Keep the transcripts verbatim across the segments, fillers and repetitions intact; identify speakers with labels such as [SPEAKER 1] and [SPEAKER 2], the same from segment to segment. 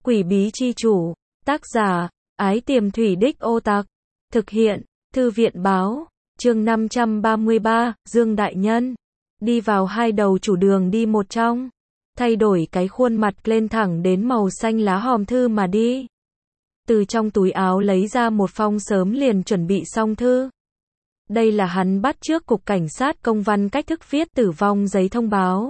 [SPEAKER 1] Quỷ bí chi chủ. Tác giả, Ái Tiềm Thủy Đích Ô Tặc. Thực hiện, Thư viện báo. Chương năm trăm ba mươi ba, Dương Đại Nhân. Đi vào hai đầu chủ đường đi một trong. Thay đổi cái khuôn mặt lên thẳng đến màu xanh lá hòm thư mà đi. Từ trong túi áo lấy ra một phong sớm liền chuẩn bị xong thư. Đây là hắn bắt trước cục cảnh sát công văn cách thức viết tử vong giấy thông báo.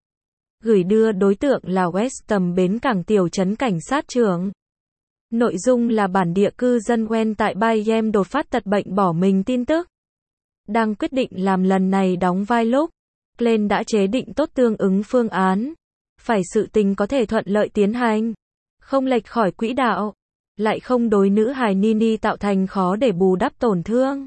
[SPEAKER 1] Gửi đưa đối tượng là Weston bến cảng tiểu trấn cảnh sát trưởng. Nội dung là bản địa cư dân Wen tại Bayem đột phát tật bệnh bỏ mình tin tức. Đang quyết định làm lần này đóng vai lúc, Glenn đã chế định tốt tương ứng phương án. Phải sự tình có thể thuận lợi tiến hành. Không lệch khỏi quỹ đạo. Lại không đối nữ hài Nini tạo thành khó để bù đắp tổn thương.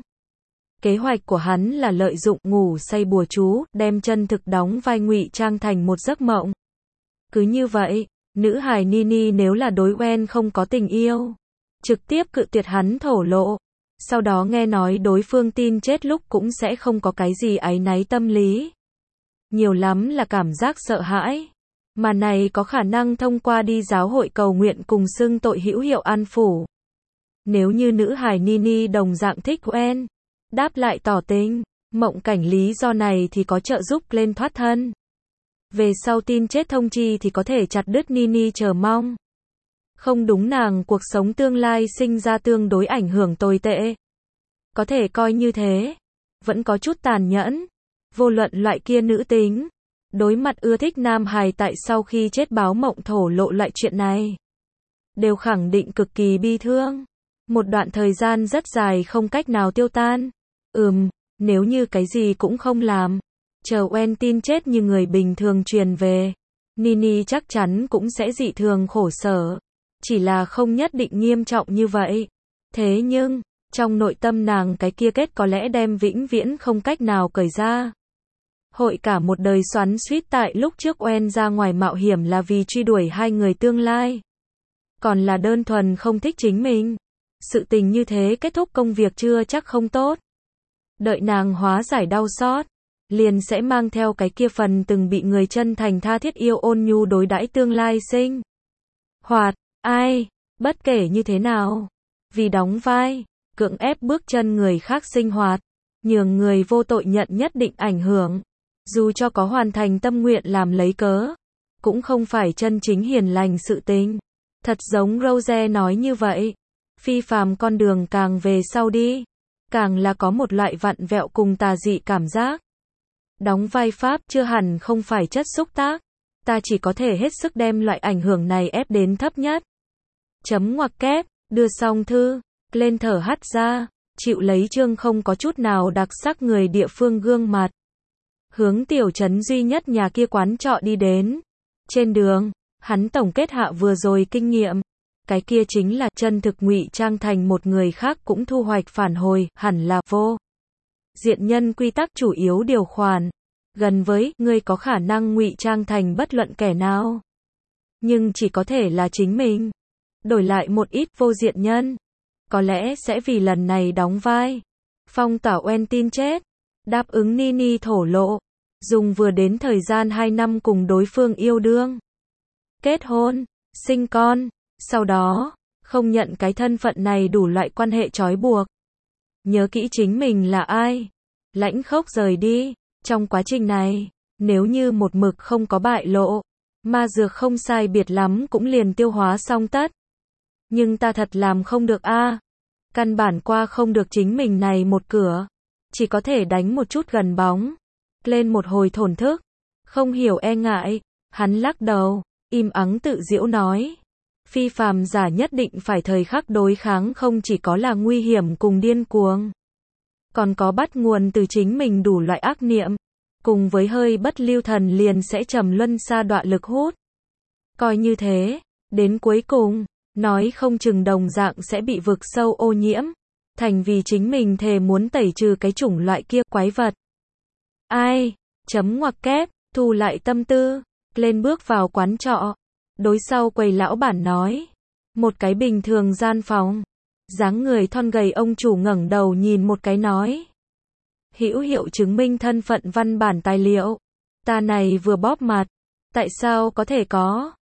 [SPEAKER 1] Kế hoạch của hắn là lợi dụng ngủ say bùa chú, đem chân thực đóng vai ngụy trang thành một giấc mộng. Cứ như vậy, nữ hài Nini nếu là đối Wen không có tình yêu, trực tiếp cự tuyệt hắn thổ lộ. Sau đó nghe nói đối phương tin chết lúc cũng sẽ không có cái gì áy náy tâm lý. Nhiều lắm là cảm giác sợ hãi. Mà này có khả năng thông qua đi giáo hội cầu nguyện cùng xưng tội hữu hiệu an phủ. Nếu như nữ hài Nini đồng dạng thích Wen, đáp lại tỏ tình, mộng cảnh lý do này thì có trợ giúp lên thoát thân. Về sau tin chết thông chi thì có thể chặt đứt Nini chờ mong. Không đúng nàng cuộc sống tương lai sinh ra tương đối ảnh hưởng tồi tệ. Có thể coi như thế. Vẫn có chút tàn nhẫn. Vô luận loại kia nữ tính. Đối mặt ưa thích nam hài tại sau khi chết báo mộng thổ lộ loại chuyện này. Đều khẳng định cực kỳ bi thương. Một đoạn thời gian rất dài không cách nào tiêu tan. Ừm, nếu như cái gì cũng không làm. Chờ Wen tin chết như người bình thường truyền về. Nini chắc chắn cũng sẽ dị thường khổ sở. Chỉ là không nhất định nghiêm trọng như vậy. Thế nhưng, trong nội tâm nàng cái kia kết có lẽ đem vĩnh viễn không cách nào cởi ra. Hội cả một đời xoắn xuýt tại lúc trước Wen ra ngoài mạo hiểm là vì truy đuổi hai người tương lai. Còn là đơn thuần không thích chính mình. Sự tình như thế kết thúc công việc chưa chắc không tốt. Đợi nàng hóa giải đau xót, liền sẽ mang theo cái kia phần từng bị người chân thành tha thiết yêu ôn nhu đối đãi tương lai sinh. Hoạt, ai, bất kể như thế nào. Vì đóng vai, cưỡng ép bước chân người khác sinh hoạt, nhường người vô tội nhận nhất định ảnh hưởng. Dù cho có hoàn thành tâm nguyện làm lấy cớ, cũng không phải chân chính hiền lành sự tình. Thật giống Rose nói như vậy. Phi phàm con đường càng về sau đi, càng là có một loại vặn vẹo cùng tà dị cảm giác. Đóng vai Pháp chưa hẳn không phải chất xúc tác. Ta chỉ có thể hết sức đem loại ảnh hưởng này ép đến thấp nhất. Chấm ngoặc kép, đưa xong thư, lên thở hắt ra, chịu lấy chương không có chút nào đặc sắc người địa phương gương mặt. Hướng tiểu trấn duy nhất nhà kia quán trọ đi đến. Trên đường, hắn tổng kết hạ vừa rồi kinh nghiệm. Cái kia chính là chân thực ngụy trang thành một người khác cũng thu hoạch phản hồi, hẳn là vô diện nhân quy tắc chủ yếu điều khoản. Gần với, ngươi có khả năng ngụy trang thành bất luận kẻ nào. Nhưng chỉ có thể là chính mình. Đổi lại một ít vô diện nhân. Có lẽ sẽ vì lần này đóng vai. Phong tỏa Wen tin chết. Đáp ứng Nini thổ lộ. Dùng vừa đến thời gian hai năm cùng đối phương yêu đương. Kết hôn, sinh con. Sau đó, không nhận cái thân phận này đủ loại quan hệ trói buộc. Nhớ kỹ chính mình là ai. Lãnh khốc rời đi. Trong quá trình này, nếu như một mực không có bại lộ, ma dược không sai biệt lắm cũng liền tiêu hóa xong tất. Nhưng ta thật làm không được a. Căn bản qua không được chính mình này một cửa. Chỉ có thể đánh một chút gần bóng. Lên một hồi thổn thức. Không hiểu e ngại. Hắn lắc đầu, im ắng tự giễu nói. Phi phàm giả nhất định phải thời khắc đối kháng không chỉ có là nguy hiểm cùng điên cuồng. Còn có bắt nguồn từ chính mình đủ loại ác niệm. Cùng với hơi bất lưu thần liền sẽ trầm luân sa đọa lực hút. Coi như thế, đến cuối cùng, nói không chừng đồng dạng sẽ bị vực sâu ô nhiễm. Thành vì chính mình thề muốn tẩy trừ cái chủng loại kia quái vật. Ai? Chấm ngoặc kép, thu lại tâm tư. Lên bước vào quán trọ. Đối sau quầy lão bản nói. Một cái bình thường gian phòng. Dáng người thon gầy ông chủ ngẩng đầu nhìn một cái nói. Hữu hiệu chứng minh thân phận văn bản tài liệu. Ta này vừa bóp mặt. Tại sao có thể có?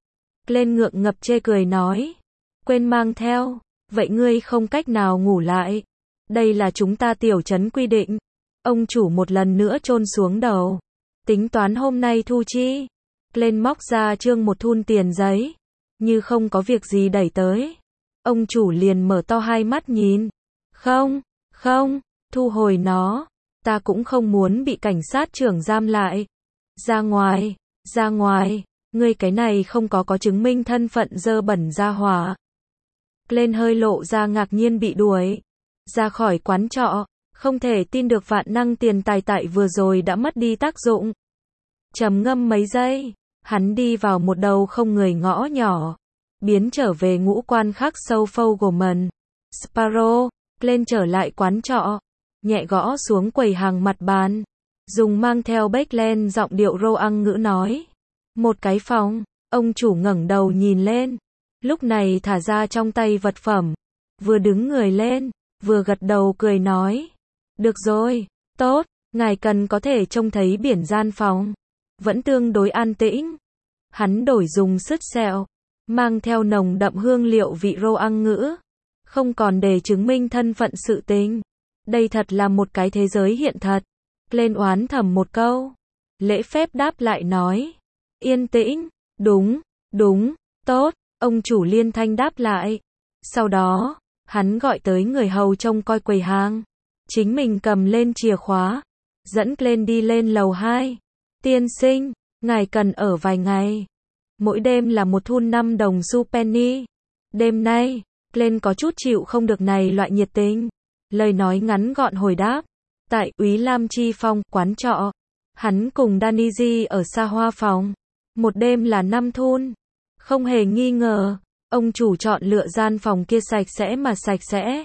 [SPEAKER 1] Glenn ngượng ngập chê cười nói. Quên mang theo. Vậy ngươi không cách nào ngủ lại. Đây là chúng ta tiểu trấn quy định. Ông chủ một lần nữa chôn xuống đầu. Tính toán hôm nay thu chi. Glenn móc ra trương một thun tiền giấy. Như không có việc gì đẩy tới. Ông chủ liền mở to hai mắt nhìn. Không, không, thu hồi nó. Ta cũng không muốn bị cảnh sát trưởng giam lại. Ra ngoài, ra ngoài. Ngươi cái này không có có chứng minh thân phận dơ bẩn ra hỏa. Glenn hơi lộ ra ngạc nhiên bị đuổi. Ra khỏi quán trọ. Không thể tin được vạn năng tiền tài tại vừa rồi đã mất đi tác dụng. Trầm ngâm mấy giây. Hắn đi vào một đầu không người ngõ nhỏ. Biến trở về ngũ quan khắc sâu Fogelman. Sparrow. Glenn trở lại quán trọ. Nhẹ gõ xuống quầy hàng mặt bàn. Dùng mang theo Beckland giọng điệu rô ăn ngữ nói. Một cái phòng. Ông chủ ngẩng đầu nhìn lên. Lúc này thả ra trong tay vật phẩm. Vừa đứng người lên. Vừa gật đầu cười nói. Được rồi. Tốt. Ngài cần có thể trông thấy biển gian phòng. Vẫn tương đối an tĩnh. Hắn đổi dùng sứt sẹo. Mang theo nồng đậm hương liệu vị rô ăn ngữ. Không còn để chứng minh thân phận sự tình. Đây thật là một cái thế giới hiện thật. Glenn oán thầm một câu. Lễ phép đáp lại nói. Yên tĩnh. Đúng, đúng, tốt. Ông chủ liên thanh đáp lại. Sau đó, hắn gọi tới người hầu trông coi quầy hàng. Chính mình cầm lên chìa khóa. Dẫn Glenn đi lên lầu hai. Tiên sinh, ngài cần ở vài ngày. Mỗi đêm là một thun năm đồng xu penny. Đêm nay, Glenn có chút chịu không được này loại nhiệt tình. Lời nói ngắn gọn hồi đáp. Tại Úy Lam Chi Phong, quán trọ. Hắn cùng Danny G ở xa hoa phòng. Một đêm là năm thun. Không hề nghi ngờ, ông chủ chọn lựa gian phòng kia sạch sẽ mà sạch sẽ.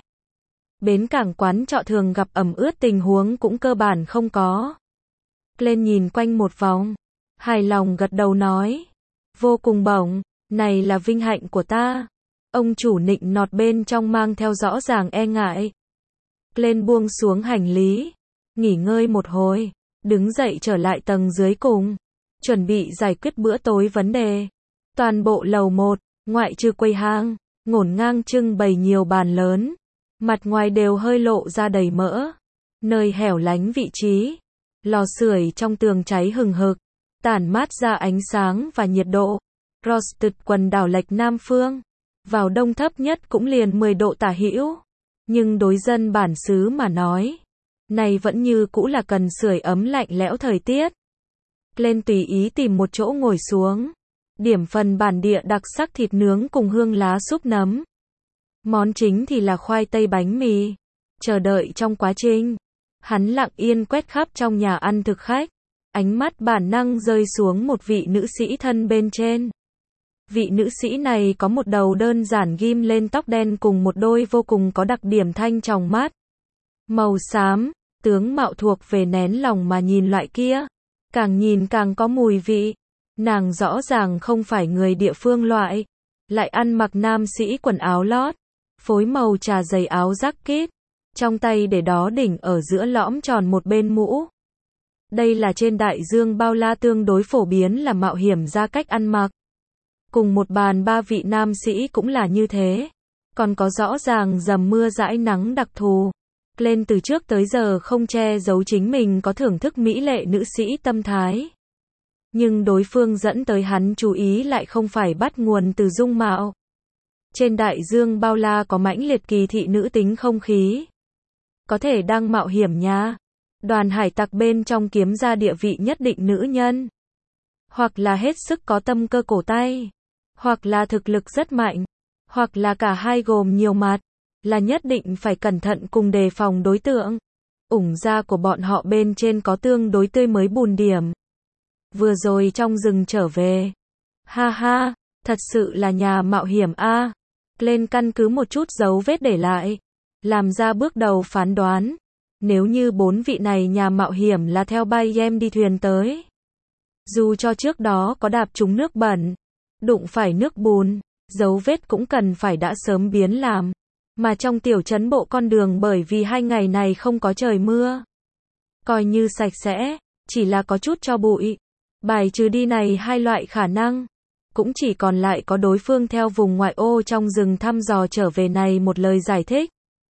[SPEAKER 1] Bến cảng quán trọ thường gặp ẩm ướt tình huống cũng cơ bản không có. Glenn nhìn quanh một vòng. Hài lòng gật đầu nói. Vô cùng bổng, này là vinh hạnh của ta. Ông chủ nịnh nọt bên trong mang theo rõ ràng e ngại. Glenn buông xuống hành lý. Nghỉ ngơi một hồi. Đứng dậy trở lại tầng dưới cùng. Chuẩn bị giải quyết bữa tối vấn đề. Toàn bộ lầu một, ngoại trừ quầy hàng, ngổn ngang trưng bày nhiều bàn lớn. Mặt ngoài đều hơi lộ ra đầy mỡ. Nơi hẻo lánh vị trí. Lò sưởi trong tường cháy hừng hực. Tản mát ra ánh sáng và nhiệt độ. Roasted quần đảo lệch Nam Phương. Vào đông thấp nhất cũng liền mười độ tả hữu. Nhưng đối dân bản xứ mà nói. Này vẫn như cũ là cần sưởi ấm lạnh lẽo thời tiết. Glenn tùy ý tìm một chỗ ngồi xuống. Điểm phần bản địa đặc sắc thịt nướng cùng hương lá súp nấm. Món chính thì là khoai tây bánh mì. Chờ đợi trong quá trình. Hắn lặng yên quét khắp trong nhà ăn thực khách. Ánh mắt bản năng rơi xuống một vị nữ sĩ thân bên trên. Vị nữ sĩ này có một đầu đơn giản ghim lên tóc đen cùng một đôi vô cùng có đặc điểm thanh tròng mắt. Màu xám, tướng mạo thuộc về nén lòng mà nhìn loại kia. Càng nhìn càng có mùi vị. Nàng rõ ràng không phải người địa phương loại. Lại ăn mặc nam sĩ quần áo lót. Phối màu trà dày áo jacket. Trong tay để đó đỉnh ở giữa lõm tròn một bên mũ. Đây là trên đại dương bao la tương đối phổ biến là mạo hiểm ra cách ăn mặc. Cùng một bàn ba vị nam sĩ cũng là như thế. Còn có rõ ràng dầm mưa dãi nắng đặc thù. Glenn từ trước tới giờ không che giấu chính mình có thưởng thức mỹ lệ nữ sĩ tâm thái. Nhưng đối phương dẫn tới hắn chú ý lại không phải bắt nguồn từ dung mạo. Trên đại dương bao la có mãnh liệt kỳ thị nữ tính không khí. Có thể đang mạo hiểm nha. Đoàn hải tặc bên trong kiếm ra địa vị nhất định nữ nhân. Hoặc là hết sức có tâm cơ cổ tay. Hoặc là thực lực rất mạnh. Hoặc là cả hai gồm nhiều mặt. Là nhất định phải cẩn thận cùng đề phòng đối tượng. Ủng da của bọn họ bên trên có tương đối tươi mới bùn điểm. Vừa rồi trong rừng trở về. Ha ha, thật sự là nhà mạo hiểm a. À. Glenn căn cứ một chút dấu vết để lại. Làm ra bước đầu phán đoán. Nếu như bốn vị này nhà mạo hiểm là theo bay em đi thuyền tới. Dù cho trước đó có đạp trúng nước bẩn. Đụng phải nước bùn. Dấu vết cũng cần phải đã sớm biến làm. Mà trong tiểu trấn bộ con đường bởi vì hai ngày này không có trời mưa. Coi như sạch sẽ. Chỉ là có chút cho bụi. Bài trừ đi này hai loại khả năng. cũng chỉ còn lại có đối phương theo vùng ngoại ô trong rừng thăm dò trở về này một lời giải thích.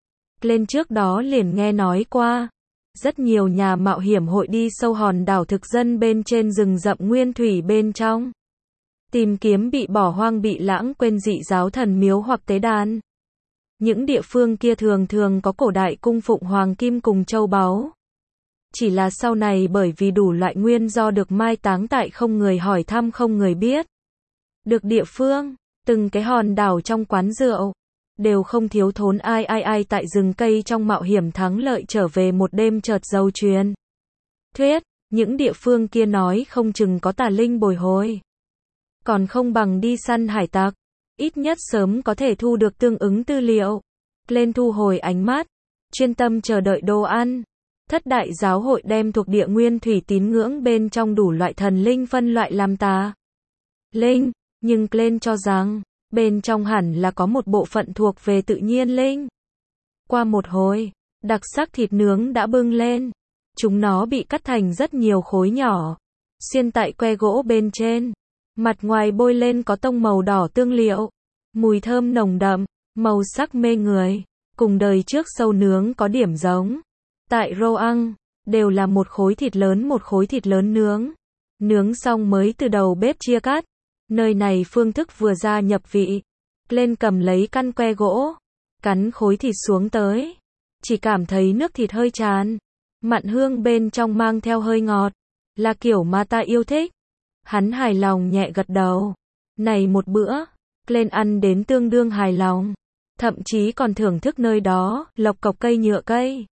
[SPEAKER 1] Lên trước đó liền nghe nói qua, rất nhiều nhà mạo hiểm hội đi sâu hòn đảo thực dân bên trên rừng rậm nguyên thủy bên trong. Tìm kiếm bị bỏ hoang bị lãng quên dị giáo thần miếu hoặc tế đàn. Những địa phương kia thường thường có cổ đại cung phụng hoàng kim cùng châu báu. Chỉ là sau này bởi vì đủ loại nguyên do được mai táng tại không người hỏi thăm không người biết. Được địa phương, từng cái hòn đảo trong quán rượu, đều không thiếu thốn ai ai ai tại rừng cây trong mạo hiểm thắng lợi trở về một đêm chợt dầu truyền. Thuyết, những địa phương kia nói không chừng có tà linh bồi hồi. Còn không bằng đi săn hải tặc, ít nhất sớm có thể thu được tương ứng tư liệu. Lên thu hồi ánh mắt, chuyên tâm chờ đợi đồ ăn. Thất đại giáo hội đem thuộc địa nguyên thủy tín ngưỡng bên trong đủ loại thần linh phân loại làm tà linh, nhưng Glenn cho rằng, bên trong hẳn là có một bộ phận thuộc về tự nhiên linh. Qua một hồi, đặc sắc thịt nướng đã bưng lên. Chúng nó bị cắt thành rất nhiều khối nhỏ, xiên tại que gỗ bên trên. Mặt ngoài bôi lên có tông màu đỏ tương liệu, mùi thơm nồng đậm, màu sắc mê người, cùng đời trước sâu nướng có điểm giống. Tại Roang, đều là một khối thịt lớn một khối thịt lớn nướng. Nướng xong mới từ đầu bếp chia cắt. Nơi này phương thức vừa ra nhập vị. Lên cầm lấy căn que gỗ, cắn khối thịt xuống tới. Chỉ cảm thấy nước thịt hơi chán. Mặn hương bên trong mang theo hơi ngọt. Là kiểu mà ta yêu thích. Hắn hài lòng nhẹ gật đầu. Này một bữa, Glenn ăn đến tương đương hài lòng. Thậm chí còn thưởng thức nơi đó, lộc cọc cây nhựa cây.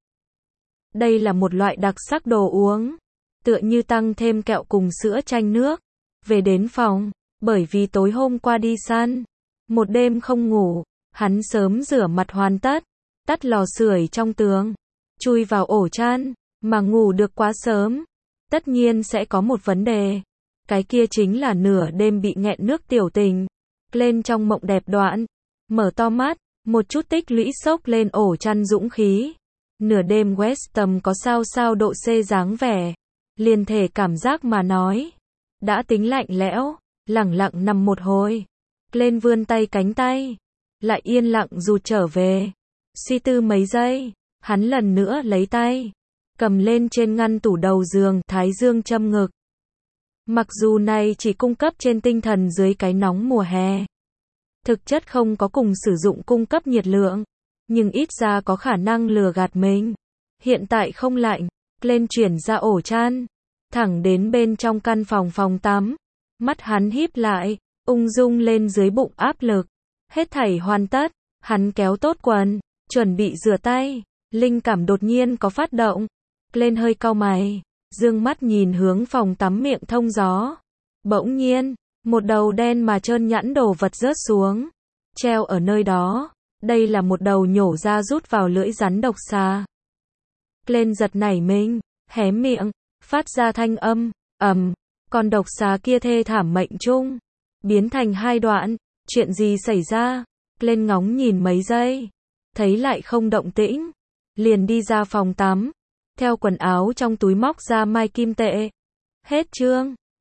[SPEAKER 1] Đây là một loại đặc sắc đồ uống. Tựa như tăng thêm kẹo cùng sữa chanh nước. Về đến phòng, bởi vì tối hôm qua đi săn. Một đêm không ngủ, hắn sớm rửa mặt hoàn tất. Tắt lò sưởi trong tường. Chui vào ổ chăn, mà ngủ được quá sớm. Tất nhiên sẽ có một vấn đề. Cái kia chính là nửa đêm bị nghẹn nước tiểu tình. Lên trong mộng đẹp đoạn. Mở to mắt, một chút tích lũy sốc lên ổ chăn dũng khí. Nửa đêm West tầm có sao sao độ C dáng vẻ. Liền thể cảm giác mà nói. Đã tính lạnh lẽo, lẳng lặng nằm một hồi. Lên vươn tay cánh tay. Lại yên lặng rụt trở về. Suy tư mấy giây, hắn lần nữa lấy tay. Cầm lên trên ngăn tủ đầu giường, thái dương châm ngực. Mặc dù này chỉ cung cấp trên tinh thần dưới cái nóng mùa hè. Thực chất không có cùng sử dụng cung cấp nhiệt lượng. Nhưng ít ra có khả năng lừa gạt mình. Hiện tại không lạnh. Lên chuyển ra ổ chăn. Thẳng đến bên trong căn phòng phòng tắm. Mắt hắn híp lại. Ung dung lên dưới bụng áp lực. Hết thảy hoàn tất. Hắn kéo tốt quần. Chuẩn bị rửa tay. Linh cảm đột nhiên có phát động. Lên hơi cau mày. Dương mắt nhìn hướng phòng tắm miệng thông gió. Bỗng nhiên, một đầu đen mà trơn nhẵn đồ vật rớt xuống. Treo ở nơi đó. Đây là một đầu nhổ ra rút vào lưỡi rắn độc xà. Lên giật nảy mình, hé miệng, phát ra thanh âm, ầm. Con độc xà kia thê thảm mệnh chung. Biến thành hai đoạn. Chuyện gì xảy ra? Lên ngóng nhìn mấy giây. Thấy lại không động tĩnh. Liền đi ra phòng tắm. Theo quần áo trong túi móc ra mai kim tệ. Hết chương.